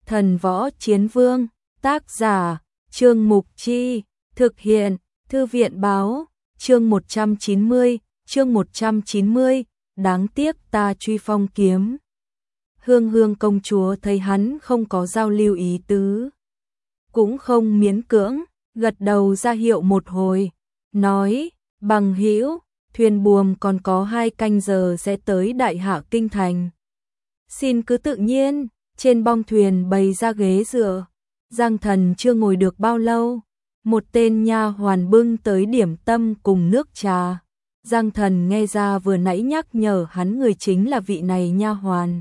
Thần Võ Chiến Vương, tác giả, Trương Mục Chi, thực hiện, Thư viện báo, chương 190, đáng tiếc ta truy phong kiếm. Hương Hương công chúa thấy hắn không có giao lưu ý tứ, cũng không miễn cưỡng, gật đầu ra hiệu một hồi, nói, bằng hữu, thuyền buồm còn có 2 canh giờ sẽ tới Đại Hạ Kinh Thành. Xin cứ tự nhiên, trên bong thuyền bày ra ghế dựa. Giang Thần chưa ngồi được bao lâu, một tên nha hoàn bưng tới điểm tâm cùng nước trà. Giang Thần nghe ra vừa nãy nhắc nhở hắn người chính là vị này nha hoàn.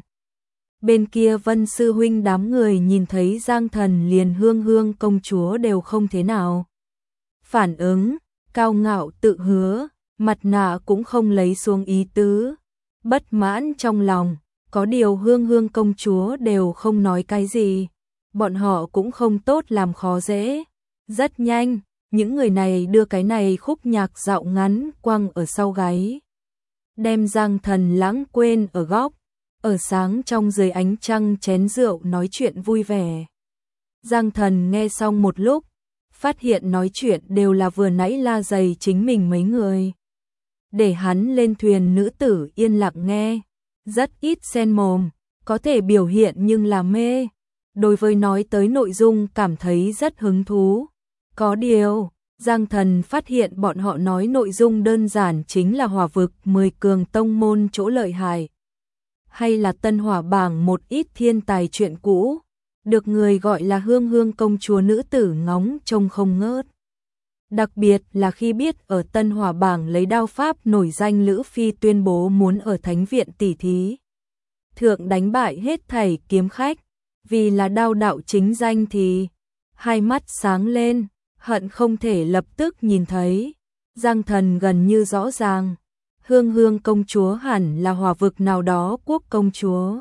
Bên kia Vân sư huynh đám người nhìn thấy Giang Thần liền Hương Hương công chúa đều không thế nào phản ứng, cao ngạo tự hứa, mặt nạ cũng không lấy xuống ý tứ, bất mãn trong lòng, có điều Hương Hương công chúa đều không nói cái gì, bọn họ cũng không tốt làm khó dễ. Rất nhanh, những người này đưa cái này khúc nhạc dạo ngắn quăng ở sau gáy, đem Giang Thần lãng quên ở góc, ở sáng trong dưới ánh trăng chén rượu nói chuyện vui vẻ. Giang Thần nghe xong một lúc, phát hiện nói chuyện đều là vừa nãy la dày chính mình mấy người. Để hắn lên thuyền nữ tử yên lặng nghe, rất ít xen mồm, có thể biểu hiện nhưng là mê. Đối với nói tới nội dung cảm thấy rất hứng thú. Có điều, Giang Thần phát hiện bọn họ nói nội dung đơn giản chính là hỏa vực 10 cường tông môn chỗ lợi hại. Hay là tân hỏa bảng một ít thiên tài chuyện cũ, được người gọi là Hương Hương công chúa nữ tử ngóng trông không ngớt. Đặc biệt là khi biết ở tân hỏa bảng lấy đao pháp nổi danh Lữ Phi tuyên bố muốn ở thánh viện tỷ thí thượng đánh bại hết thảy kiếm khách, vì là đao đạo chính danh thì hai mắt sáng lên, hận không thể lập tức nhìn thấy. Giang Thần gần như rõ ràng, Hương Hương công chúa hẳn là hỏa vực nào đó quốc công chúa.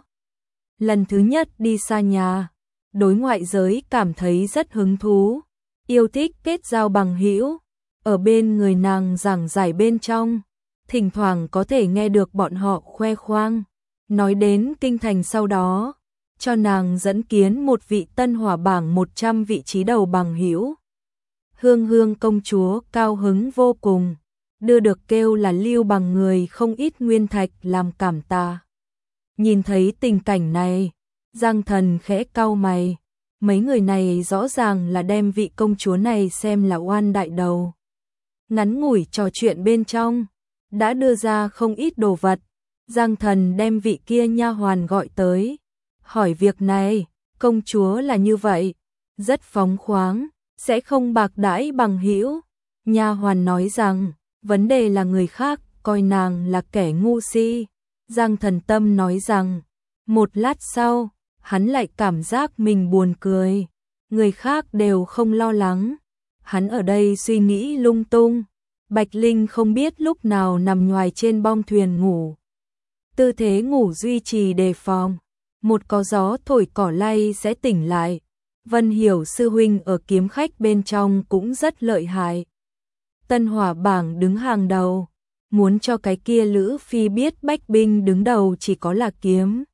Lần thứ nhất đi xa nhà, đối ngoại giới cảm thấy rất hứng thú, yêu thích kết giao bằng hữu, ở bên người nàng giảng giải bên trong, thỉnh thoảng có thể nghe được bọn họ khoe khoang, nói đến kinh thành sau đó, cho nàng dẫn kiến một vị tân hỏa bảng 100 vị trí đầu bằng hữu. Hương Hương công chúa cao hứng vô cùng, đưa được kêu là lưu bằng người không ít nguyên thạch làm cảm tạ. Nhìn thấy tình cảnh này, Giang Thần khẽ cau mày, mấy người này rõ ràng là đem vị công chúa này xem là oan đại đầu. Ngắn ngủi trò chuyện bên trong, đã đưa ra không ít đồ vật. Giang Thần đem vị kia nha hoàn gọi tới, hỏi việc này, công chúa là như vậy, rất phóng khoáng, sẽ không bạc đãi bằng hữu. Nha hoàn nói rằng, vấn đề là người khác coi nàng là kẻ ngu si. Giang Thần tâm nói rằng, một lát sau, hắn lại cảm giác mình buồn cười, người khác đều không lo lắng, hắn ở đây suy nghĩ lung tung. Bạch Linh không biết lúc nào nằm nhoài trên bong thuyền ngủ, tư thế ngủ duy trì đề phòng, một có gió thổi cỏ lay sẽ tỉnh lại. Vân Hiểu sư huynh ở kiếm khách bên trong cũng rất lợi hại, tân hỏa bảng đứng hàng đầu, muốn cho cái kia Lữ Phi biết bách binh đứng đầu chỉ có là kiếm.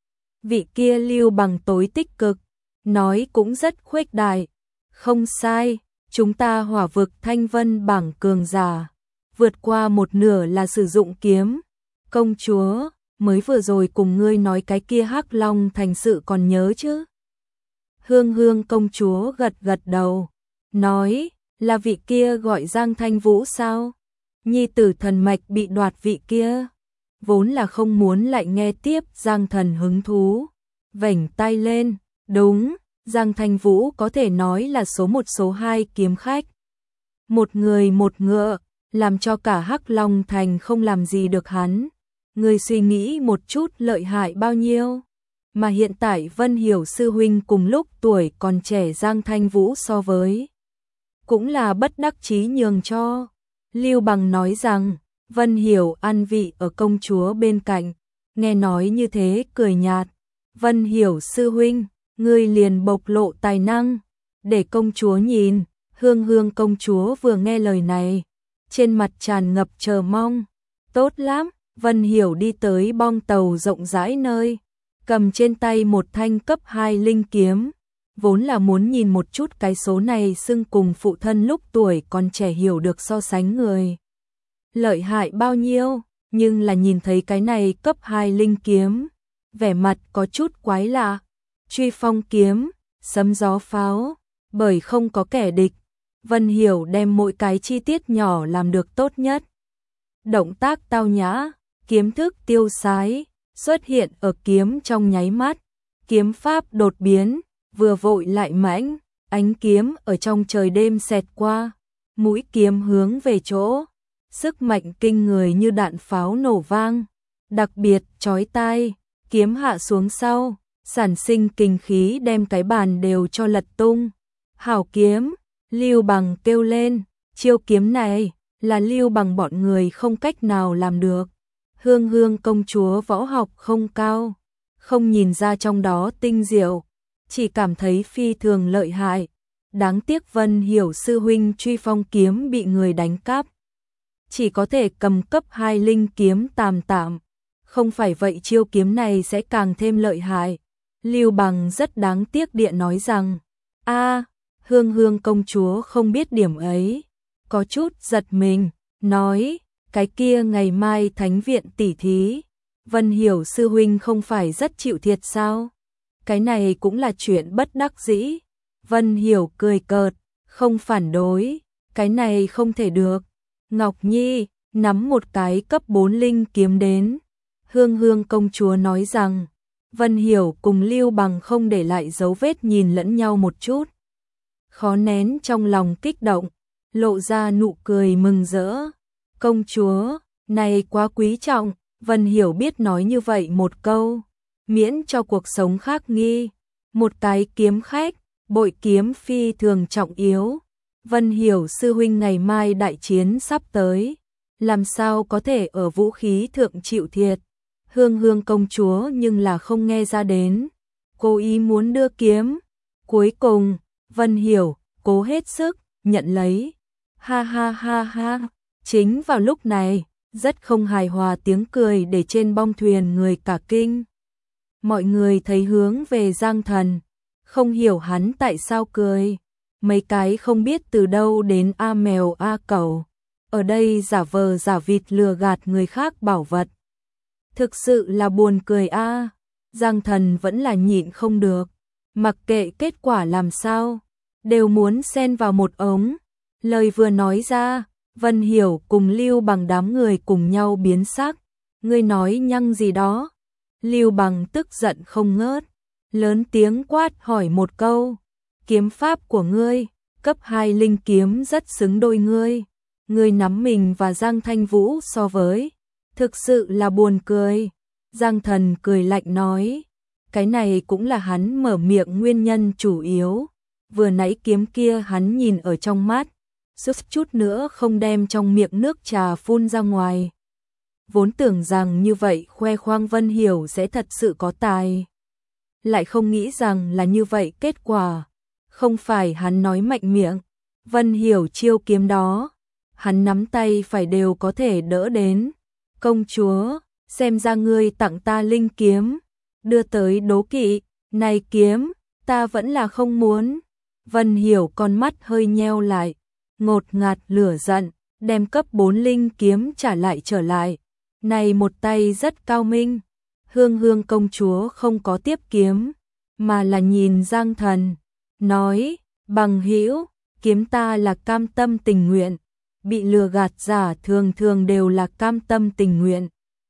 Vị kia Lưu Bằng tối tích cực, nói cũng rất khuếch đại, không sai, chúng ta hỏa vực thanh vân bảng cường giả, vượt qua một nửa là sử dụng kiếm. Công chúa, mới vừa rồi cùng ngươi nói cái kia Hắc Long thành sự còn nhớ chứ? Hương Hương công chúa gật gật đầu, nói, là vị kia gọi Giang Thanh Vũ sao? Nhi tử thần mạch bị đoạt vị kia. Vốn là không muốn lại nghe tiếp. Giang Thần hứng thú, vểnh tay lên, đúng, Giang Thanh Vũ có thể nói là số 1 số 2 kiếm khách. Một người một ngựa, làm cho cả Hắc Long thành không làm gì được hắn. Người suy nghĩ một chút lợi hại bao nhiêu. Mà hiện tại Vân Hiểu sư huynh cùng lúc tuổi còn trẻ Giang Thanh Vũ so với, cũng là bất đắc chí nhường cho. Lưu Bằng nói rằng, Vân Hiểu ăn vị ở công chúa bên cạnh, nghe nói như thế cười nhạt. Vân Hiểu sư huynh, ngươi liền bộc lộ tài năng, để công chúa nhìn. Hương Hương công chúa vừa nghe lời này, trên mặt tràn ngập chờ mong. Tốt lắm, Vân Hiểu đi tới bong tàu rộng rãi nơi cầm trên tay một thanh cấp 2 linh kiếm, vốn là muốn nhìn một chút cái số này xưng cùng phụ thân lúc tuổi còn trẻ hiểu được so sánh người lợi hại bao nhiêu, nhưng là nhìn thấy cái này cấp 2 linh kiếm, vẻ mặt có chút quái lạ. Truy phong kiếm, sấm gió pháo, bởi không có kẻ địch, Vân Hiểu đem mỗi cái chi tiết nhỏ làm được tốt nhất. Động tác tao nhã, kiếm thức tiêu sái, xuất hiện ở kiếm trong nháy mắt, kiếm pháp đột biến, vừa vội lại mãnh, ánh kiếm ở trong trời đêm xẹt qua, mũi kiếm hướng về chỗ, sức mạnh kinh người như đạn pháo nổ vang, đặc biệt chói tai, kiếm hạ xuống sau, sản sinh kinh khí đem cái bàn đều cho lật tung. Hảo kiếm, Lưu Bằng kêu lên, chiêu kiếm này là Lưu Bằng bọn người không cách nào làm được. Hương Hương công chúa võ học không cao, không nhìn ra trong đó tinh diệu, chỉ cảm thấy phi thường lợi hại. Đáng tiếc Vân Hiểu sư huynh truy phong kiếm bị người đánh cắp, chỉ có thể cầm cấp 2 linh kiếm tạm tạm, không phải vậy chiêu kiếm này sẽ càng thêm lợi hại. Lưu Bằng rất đáng tiếc địa nói rằng, Hương Hương công chúa không biết điểm ấy, có chút giật mình, nói, cái kia ngày mai thánh viện tỉ thí, Vân Hiểu sư huynh không phải rất chịu thiệt sao? Cái này cũng là chuyện bất đắc dĩ. Vân Hiểu cười cợt, không phản đối, cái này không thể được. Ngọc Nhi nắm một cái cấp 4 linh kiếm đến. Hương Hương công chúa nói rằng, Vân Hiểu cùng Lưu Bằng không để lại dấu vết nhìn lẫn nhau một chút. Khó nén trong lòng kích động, lộ ra nụ cười mừng rỡ. Công chúa, này quá quý trọng, Vân Hiểu biết nói như vậy một câu, miễn cho cuộc sống khác nghi. Một cái kiếm khách, bội kiếm phi thường trọng yếu. Vân Hiểu sư huynh ngày mai đại chiến sắp tới, làm sao có thể ở vũ khí thượng chịu thiệt. Hương Hương công chúa nhưng là không nghe ra đến, cô ý muốn đưa kiếm. Cuối cùng, Vân Hiểu cố hết sức nhận lấy. Ha ha ha ha. Chính vào lúc này, rất không hài hòa tiếng cười để trên bong thuyền người cả kinh. Mọi người thấy hướng về Giang Thần, không hiểu hắn tại sao cười. Mấy cái không biết từ đâu đến a mèo a cẩu, ở đây giả vờ giả vịt lừa gạt người khác bảo vật. Thực sự là buồn cười a. Giang Thần vẫn là nhịn không được, mặc kệ kết quả làm sao, đều muốn xen vào một ống. Lời vừa nói ra, Vân Hiểu cùng Lưu Bằng đám người cùng nhau biến sắc. Ngươi nói nhăng gì đó? Lưu Bằng tức giận không ngớt, lớn tiếng quát hỏi một câu. Kiếm pháp của ngươi, cấp 2 linh kiếm rất xứng đôi ngươi. Ngươi nắm mình và Giang Thanh Vũ so với, thực sự là buồn cười. Giang Thần cười lạnh nói, cái này cũng là hắn mở miệng nguyên nhân chủ yếu. Vừa nãy kiếm kia hắn nhìn ở trong mắt, suýt chút nữa không đem trong miệng nước trà phun ra ngoài. Vốn tưởng rằng như vậy khoe khoang Vân Hiểu sẽ thật sự có tài, lại không nghĩ rằng là như vậy kết quả. Không phải hắn nói mạnh miệng, Vân Hiểu chiêu kiếm đó, hắn nắm tay phải đều có thể đỡ đến. Công chúa, xem ra ngươi tặng ta linh kiếm, đưa tới đố kỵ, này kiếm, ta vẫn là không muốn. Vân Hiểu con mắt hơi nheo lại, ngột ngạt lửa giận, đem cấp 4 linh kiếm trả lại trở lại. Này một tay rất cao minh. Hương Hương công chúa không có tiếp kiếm, mà là nhìn Giang Thần, nói, bằng hữu, kiếm ta là cam tâm tình nguyện. Bị lừa gạt giả thường thường đều là cam tâm tình nguyện.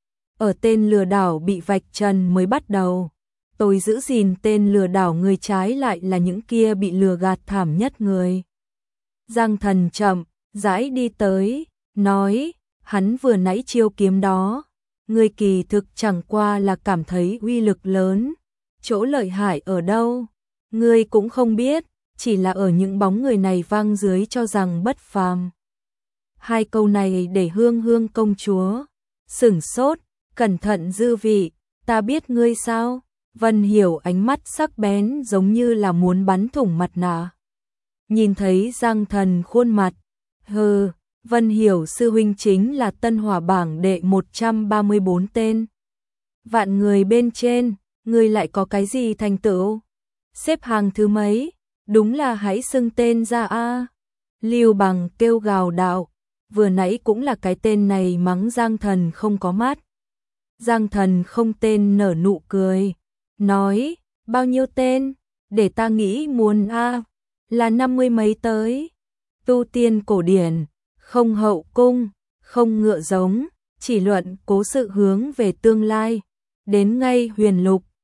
Ở tên lừa đảo bị vạch trần mới bắt đầu, tôi giữ gìn tên lừa đảo người trái lại là những kia bị lừa gạt thảm nhất người. Giang Thần chậm rãi đi tới, nói, hắn vừa nãy chiêu kiếm đó, người kỳ thực chẳng qua là cảm thấy uy lực lớn, chỗ lợi hại ở đâu, người cũng không biết, chỉ là ở những bóng người này vang dưới cho rằng bất phàm. Hai câu này để Hương Hương công chúa sửng sốt, cẩn thận dư vị, ta biết ngươi sao? Vân Hiểu ánh mắt sắc bén giống như là muốn bắn thủng mặt nạ. Nhìn thấy Giang Thần khuôn mặt, hừ, Vân Hiểu sư huynh chính là Tân Hỏa bảng đệ 134 tên. Vạn người bên trên, Ngươi lại có cái gì thành tựu? Xếp hàng thứ mấy? Đúng là hãy xưng tên ra a. Lưu Bằng kêu gào đạo, vừa nãy cũng là cái tên này mắng Giang Thần không có mắt. Giang Thần không tên nở nụ cười, nói, bao nhiêu tên, để ta nghĩ muốn a, là 50 mấy tới. Tu tiên cổ điển, không hậu cung, không ngựa giống, chỉ luận cố sự hướng về tương lai, đến ngay huyền lục,